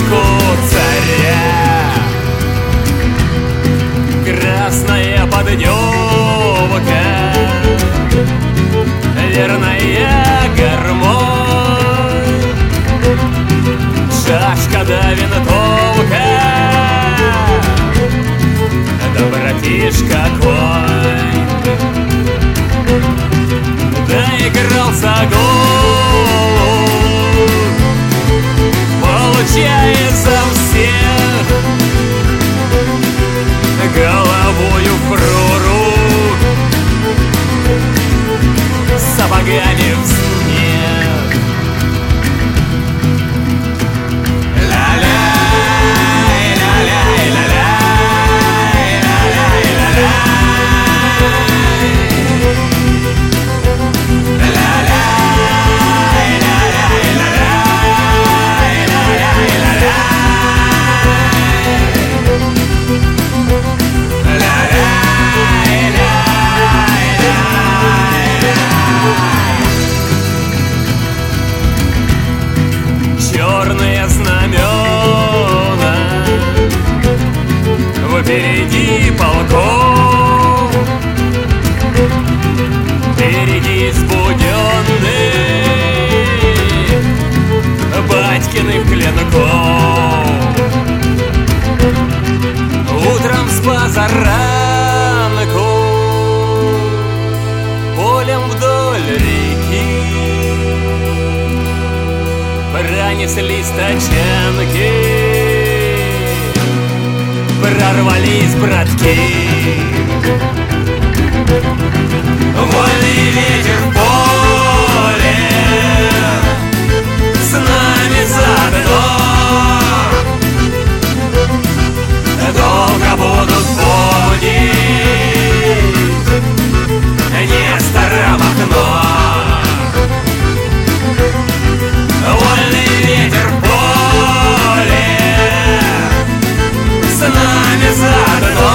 руку царя. Красная поддевка, верная гармонь, шашка да винтовка, да братишка конь. Доигрался гол, получая за всех, головою в прорубь, сапогами в снег. Ля-ляй, ля-ляй, ля-ляй, ля-ляй, ля-ляй. Черные знамена впереди полков, береги сбуденных батькиных клинков. Утром с позаранку полем вдоль реки пронеслись тачанки, прорвались братки. Вольный ветер в поле, с нами заодно. Долго будут помнить Нестора Махно. Вольный ветер в поле, с нами заодно.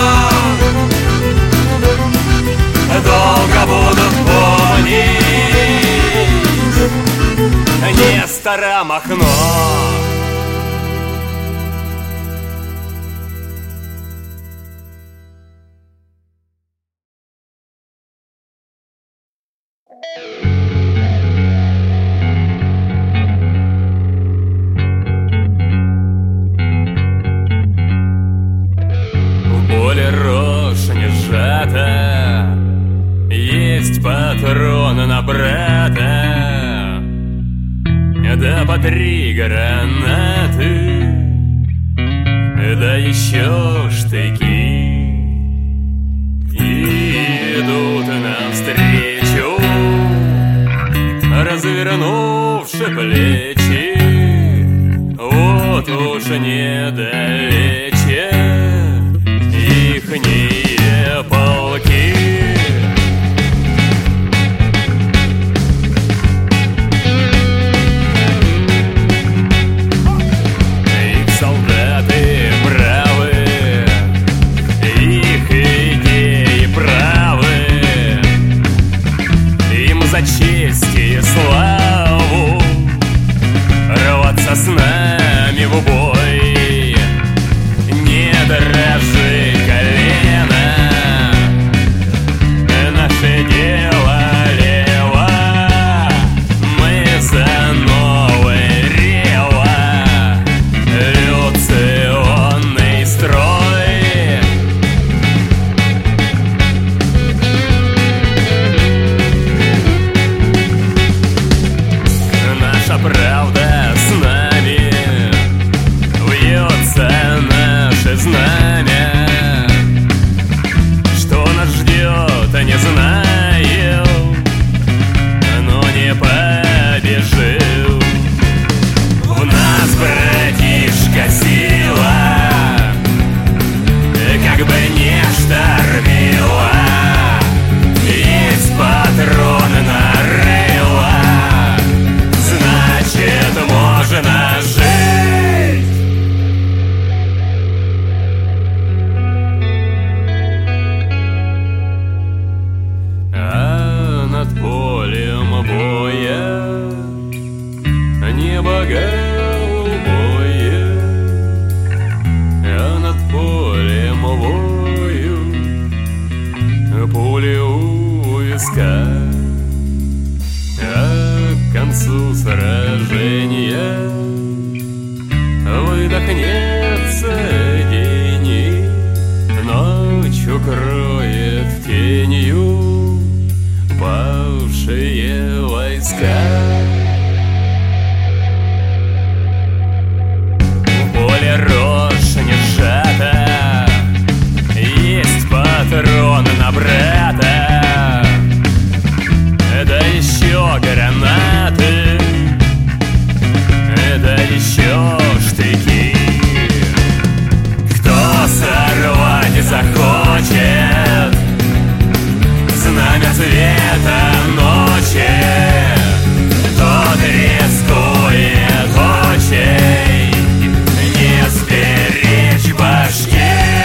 Долго будут помнить Нестора Махно. Патроны на брата, да по 3 гранаты, да еще штыки. И идут навстречу, развернувши плечи. Вот уж недалече ихние полки. За честь и славу рваться с нами в бой. Не дрожи колено, наше дело лево. Мы за новый рево, революционный строй. Правда с нами, вьется наше знамя. Что нас ждет, не знаю, но не побежим. В нас, братишка, сила, как бы не штормила. Есть патроны на рыло, значит, можно жить. А над полем боя небо голубое, громовою, пули у виска. А к концу сражения выдохнется гений, ночь укроет тенью павшие войска. В поле рожь не сжата, есть патрон на брата, да еще гранаты, да еще штыки. Кто сорвать захочет знамя цвета ночи, тот рискует очей не сберечь башки.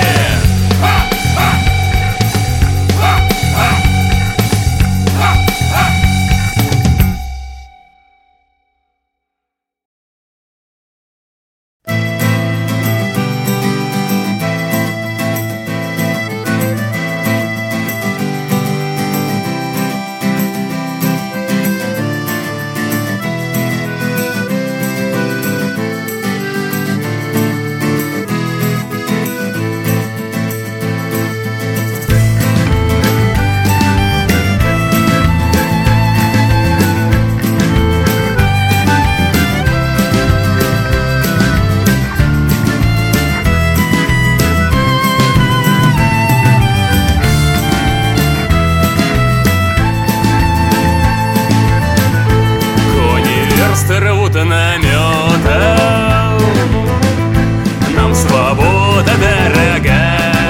Рвут наметом, нам свобода дорога.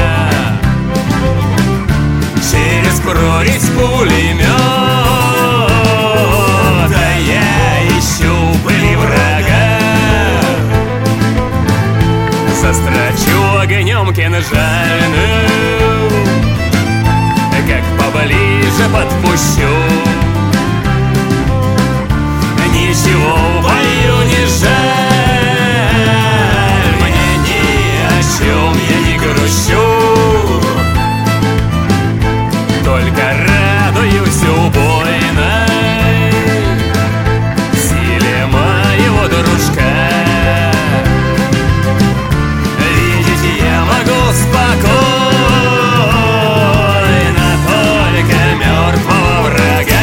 Через прорезь пулемета я ищу пыли врага. Застрочу огнем кинжальным, как поближе подпущу. Ничего в бою не жаль, мне ни о чем я не грущу, только радуюсь убойной силе моего дружка. Видеть я могу спокойно только мертвого врага.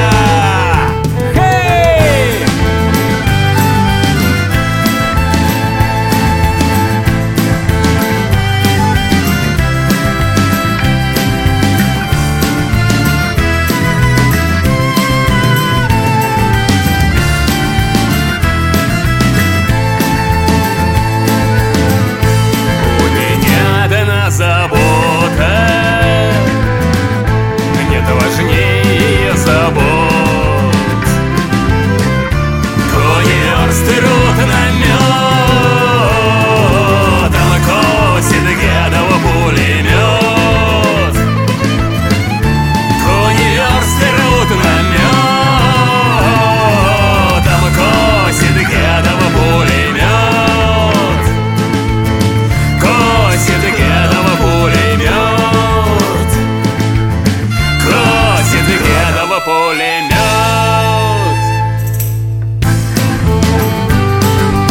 Забота нет важнее забот. Кони-верст рут наметом, косит гадово пулемет. Кони-верст рут наметом, косит гадово пулемет. Косит гадово пулемет, косит гадово пулемет.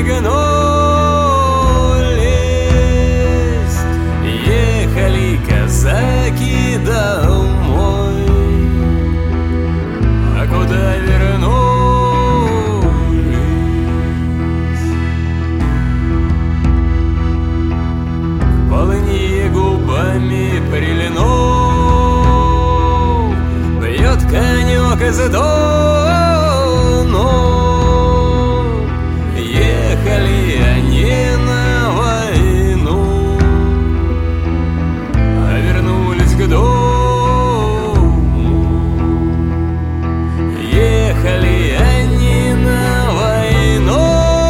гнулись, ехали казаки домой. А куда вернулись? К полыни губами прилинул, бьет конек из дону. Ехали они на войну, а вернулись к дому. Ехали они на войну,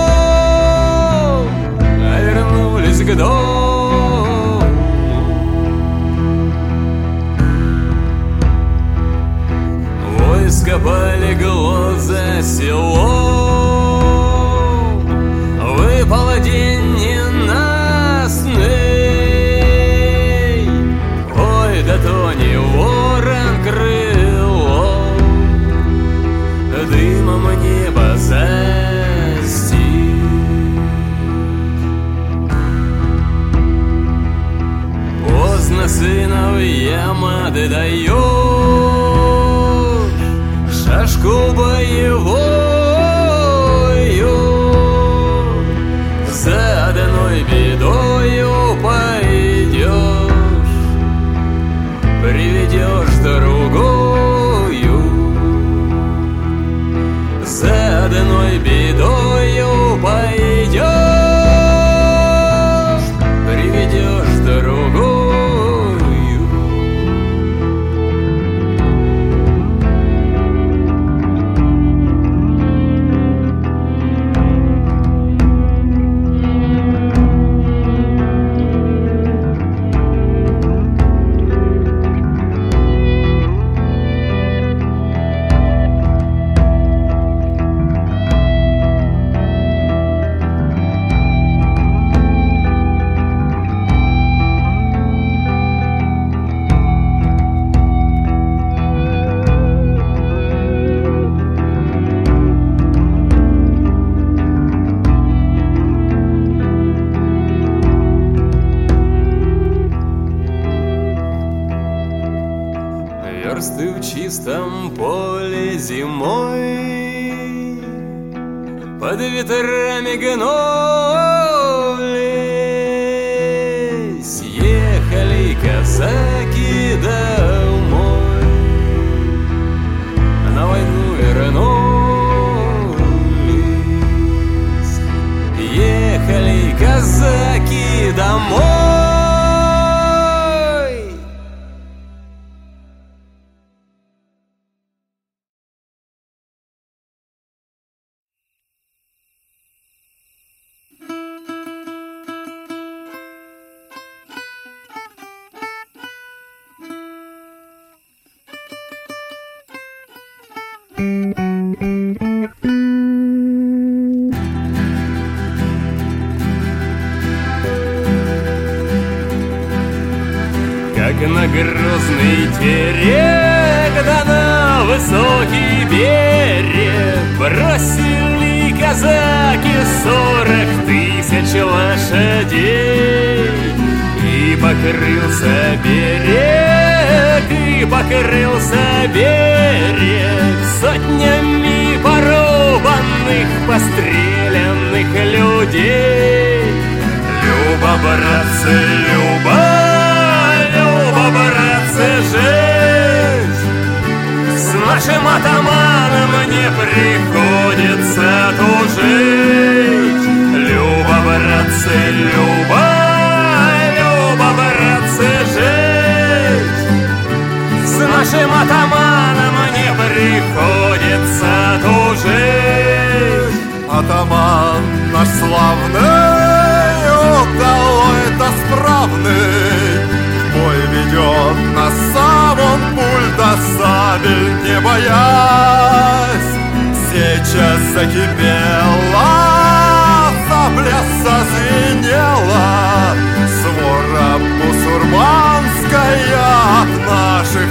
а вернулись к дому. Войско полегло за селом, выпал день ненастный. Ой, да то не ворон крыло, дымом небо застиг. Поздно сыновьям отдаешь шашку боевую, за одной бедою пойдешь, приведешь другую. За одной бедою пойдешь, приведешь другую. Версты в чистом поле зимой под ветрами гнулись, ехали казаки домой, на войну вернулись, ехали казаки домой. Как на грозный терек, да на высокий берег бросили казаки 40 000 лошадей. И покрылся берег, и покрылся берег сотнями порубанных, постреленных людей. Люба, братцы, Люба, Люба, братцы, жить с нашим атаманом не приходится тужить. Люба, братцы, Люба, Люба, братцы, жить с нашим атаманом не приходится тужить. Атаман наш славный, удалой-то справный, в бой ведет нас сам он, пуль да сабель не боясь. Сейчас закипела, сабля зазвенела, свора бусурманская от наших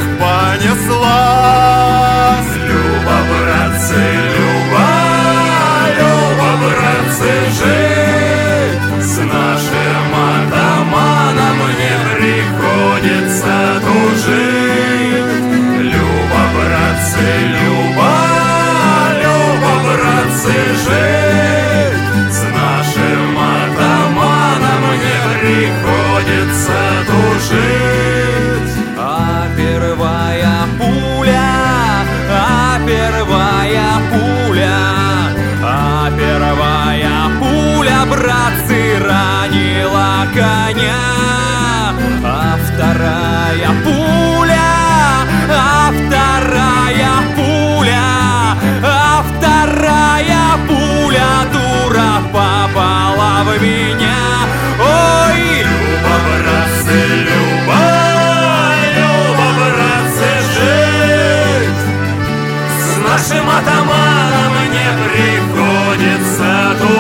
понеслась. Люба, братцы, Люба, Люба, братцы, жить. С нашим атаманом не приходится тужить. Люба, братцы, Люба, Люба, братцы, жить. С нашим атаманом не приходится тужить. А первая пуля, братцы, ранила коня. А вторая пуля, дура, попала в меня. Ой, Люба, братцы, Люба, Люба, братцы, жить. С нашим атаманом не приходится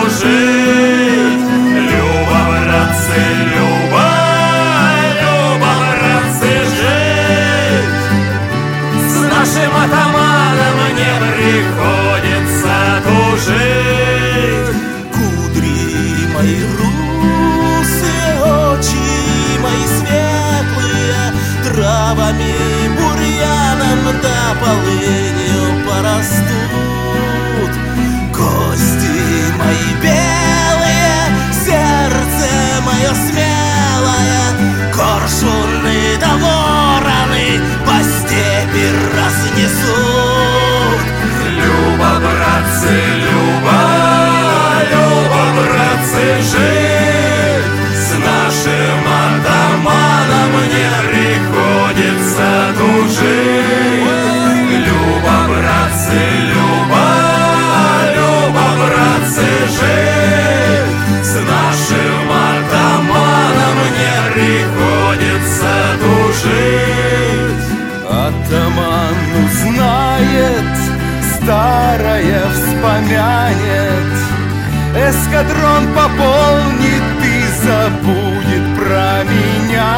тужить. Люба, братцы, Люба, Люба, братцы, жить. С нашим атаманом не приходится тужить. кудри мои русые, очи мои светлые, травами, бурьяном да полынью порастут. Кости мои белые, сердце мое смелое, коршуны да вороны по степи разнесут. Люба, братцы, Люба, Люба, братцы, жить. С нашим атаманом не приходится тужить. Люба, братцы, Люба, Люба, братцы, жить. С нашим атаманом не приходится тужить. Атаман узнает, старое вспомянет, эскадрон пополнит и забудет про меня.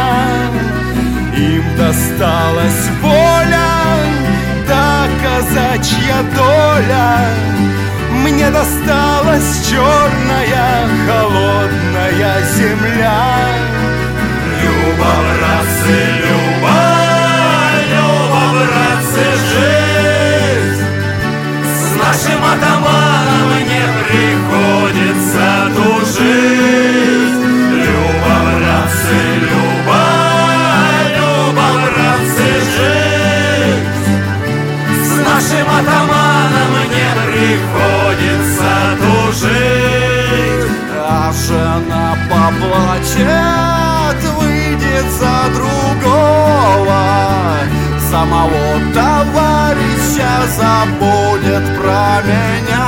Им досталась воля, да казачья доля. Мне досталась черная холодная земля. Люба, братцы, Люба, Люба, братцы, жить. С нашим атаманом не приходится тужить. Люба, братцы, Люба, Люба, братцы, жить. С нашим атаманом не приходится тужить. А жена поплачет, выйдет за другого, самого товарища забудет про меня.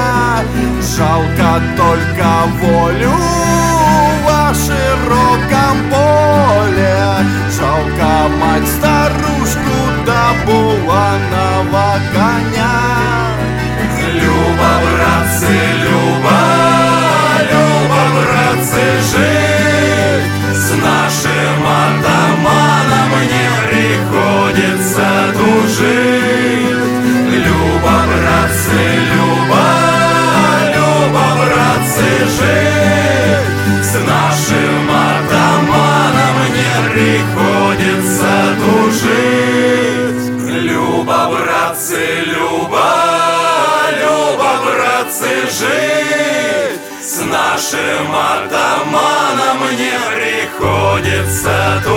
Жалко только волю в широком поле, жалко мать старушку да буланого коня. Люба, братцы, Люба, Люба, братцы, жить. С нашим атаманом не приходится тужить. Люба, братцы, Люба, Люба, братцы, жить. С нашим атаманом не приходится тужить. Люба, братцы, Люба, Люба, братцы, жить. С нашим атаманом не приходится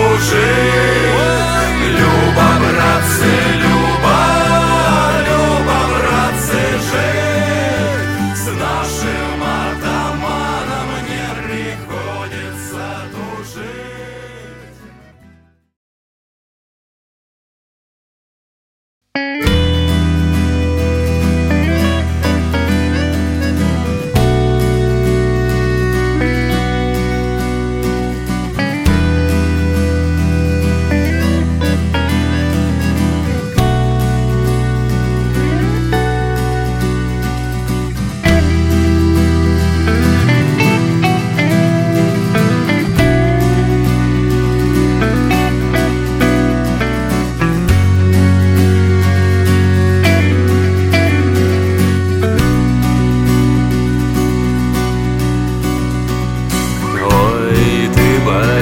тужить. Люба, братцы, Люба, Люба, братцы, жить. С нашим атаманом не приходится тужить.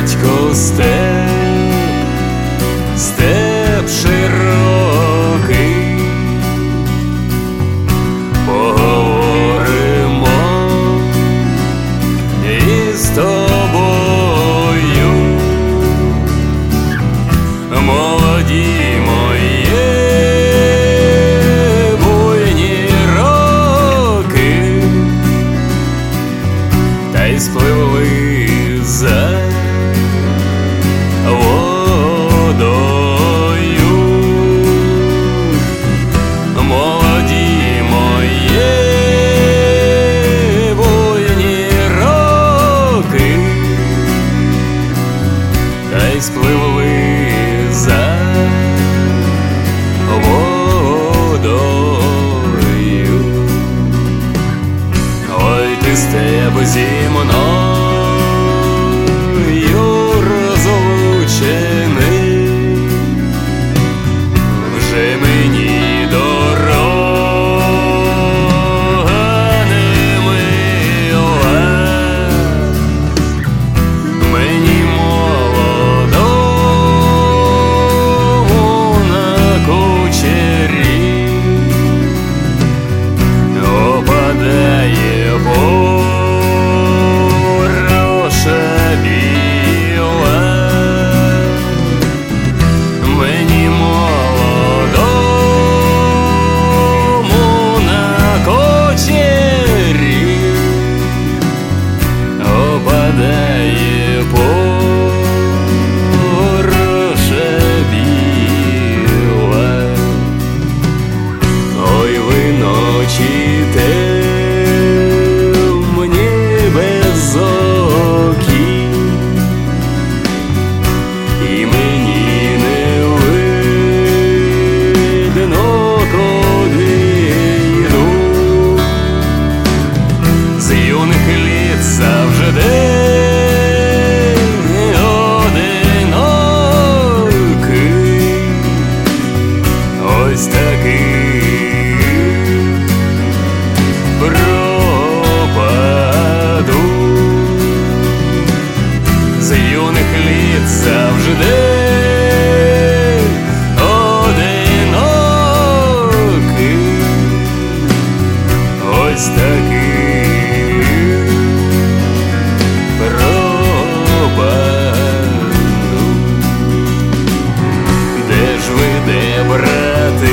батько степ широкий, поговоримо із тобою, молоді мої буйні роки, та й спливли за водою. Молоді мої буйні роки, та й спливли за водою. Ой, ти степ зі мною розлучений, вже мені дорога не мила, мені молодому на кучері опадає пороша біла, мені молодому на кучері опадає пороша біла. Ой, ви ночі темні безокі, і мені не видно, куди йду. З юних літ завжди одинокий, ось такий пропаду. З юних літ завжди одинокий, ось такий пропаду. Де ж ви, де, брати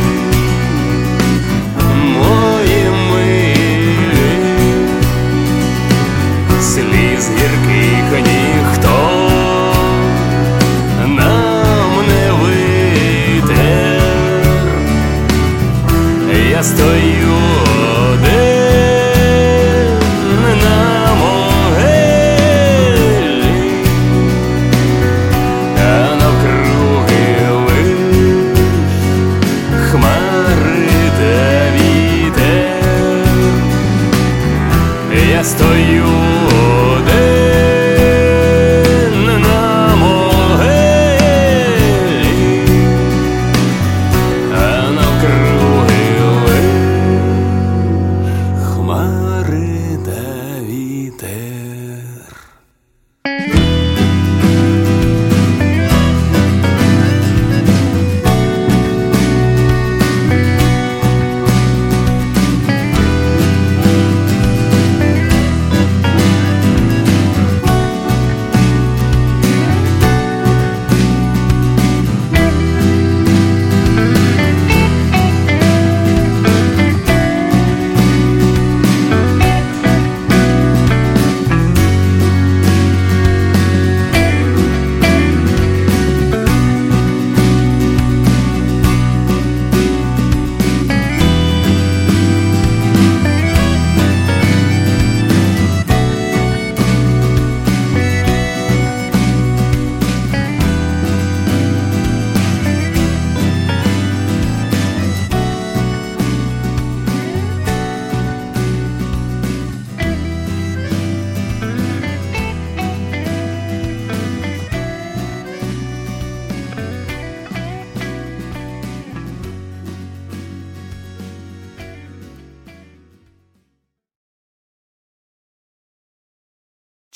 мої милі? Сліз гірких ніхто нам не витер. Я стою один на могилі, а навкруги лиш хмари та вітер. Я стою один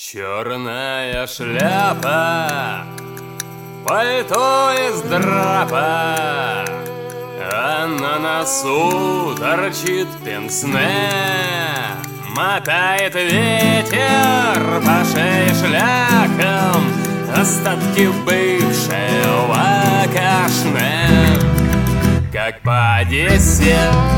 Черная шляпа, пальто из драпа, а на носу торчит пенсне. Мотает ветер по шее шляхом остатки бывшего кашне. Как по Одессе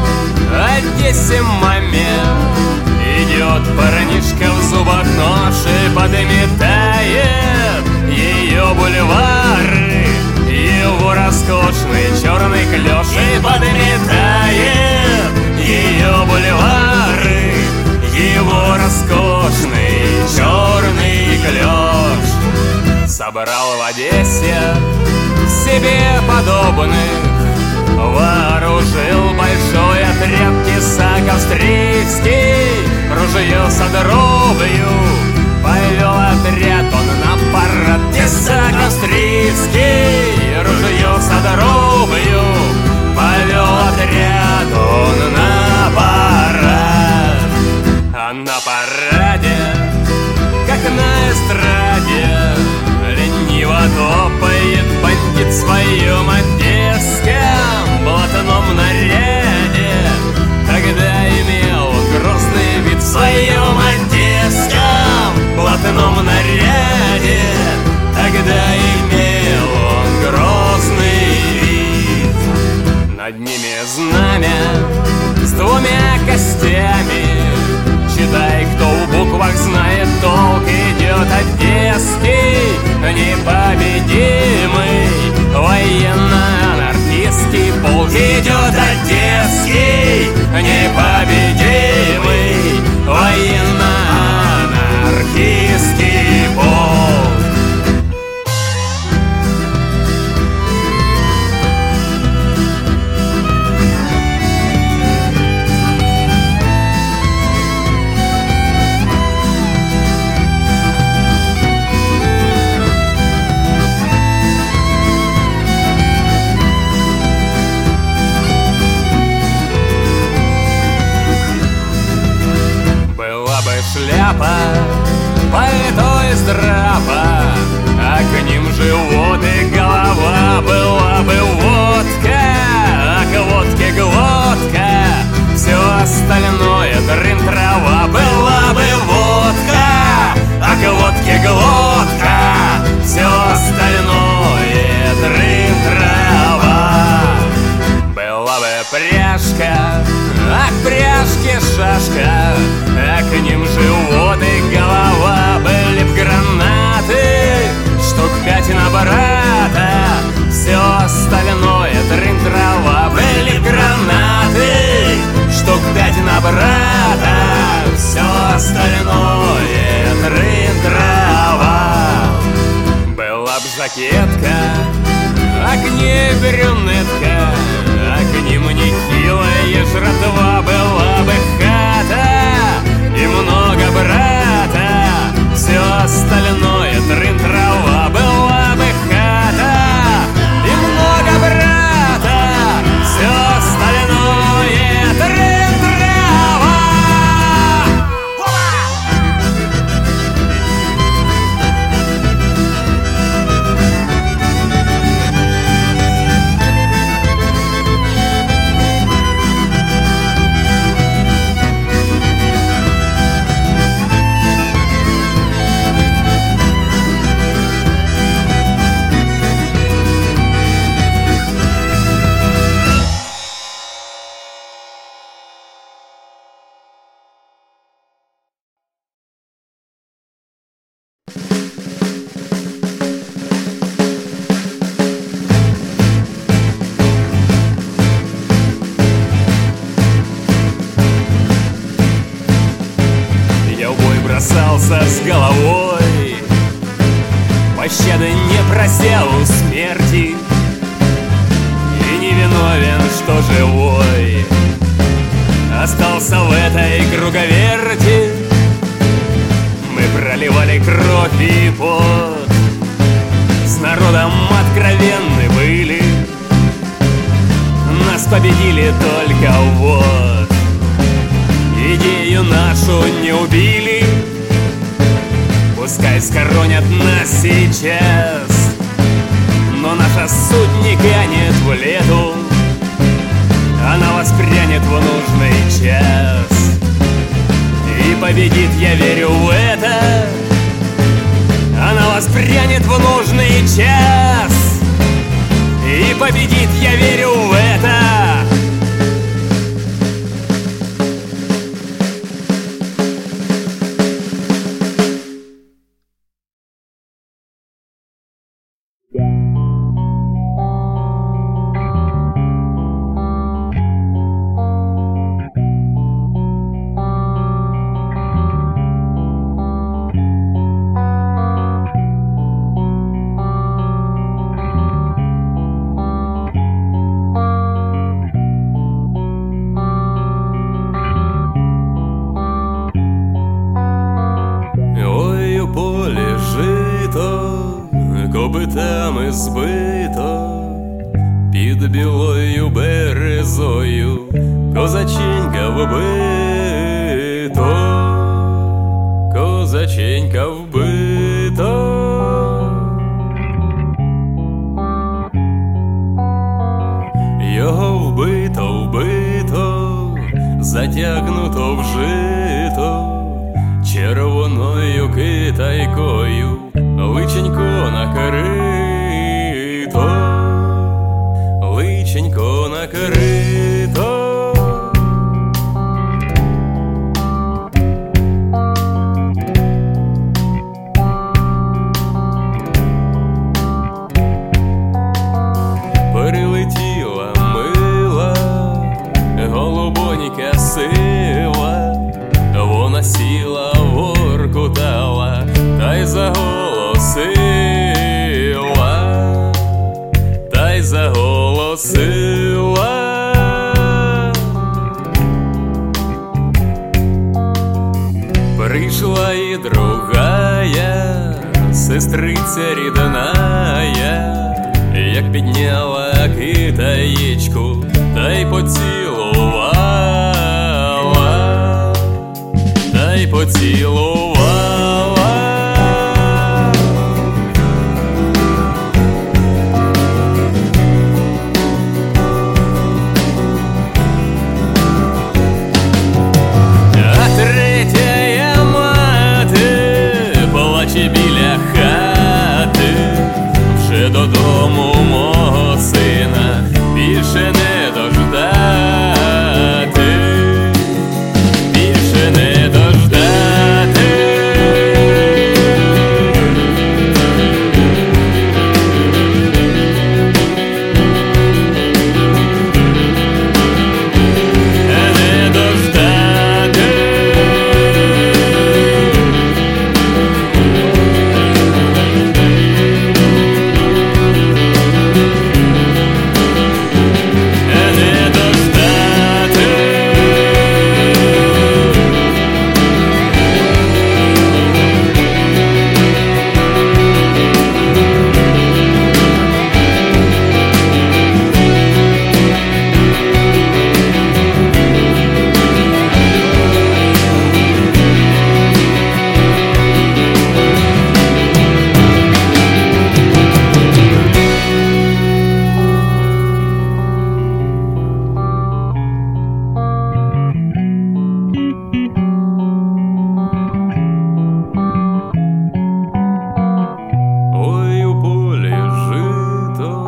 момент, идет парнишка в зубах нож и подметает ее бульвары, его роскошный черный клеш и подметает ее бульвары, его роскошный черный клеш. Собрал в Одессе себе подобных, вооружил большой отряд тесак австрийский, ружье с дробью повел отряд он на парад. Тесак австрийский, ружье с дробью повел отряд он на парад. А на параде, как на эстраде, лениво топает бандит в своем одесском блатном наряде. Тогда имел грозный вид в своем одесском блатном наряде. Тогда имел он грозный вид. Над ними знамя с двумя костями. Читай, кто в буквах знает толк, идет одесский непобедимый военно-анархистский полк. Идет одесский непобедимый военно-анархистский полк. Шляпа, пальто из драпа, а к ним живот и голова. Была бы водка, а к водке глотка, все остальное трын-трава. Была бы водка, а к водке глотка, все остальное трын-трава. Была бы пряжка, а к пряжке шашка, а к ним живот и голова. Были б гранаты, штук 5 на брата, все остальное трын-трава. Были б гранаты, штук 5 на брата, все остальное трын-трава. Была б жакетка, а к ней брюнетка, а к ним нехилая жратва. Была бы хата и много брата, все остальное трын-трава. Была бы хата и много брата, все остальное трын-трава. Бросался с головой, пощады не просил у смерти, и не виновен, что живой остался в этой круговерти. Мы проливали кровь и пот, с народом откровенны были, нас победили только вот. Идею нашу не убили, пускай схоронят нас сейчас, но наша суть не канет в лету, она воспрянет в нужный час и победит, я верю в это. Она воспрянет в нужный час и победит, я верю в это. Копитами збито під білою березою, козаченька вбито, козаченька вбито. Його вбито, затягнуто вжито червоною китайкою, личенько накрито, личенько накрито. Перелетіла мила, голубонька сила, вона сіла, воркутала, та й заголосила, та й заголосила. Прийшла і другая, сестриця рідная, як підняла китаєчку, та й поцілувала, та й поцілувала. А третя мати плаче біля хати, вже додому мого сина більше не дождати, більше не дождати. Не дождати. Ой, у полі жито,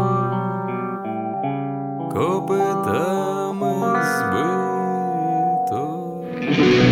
копитами збито.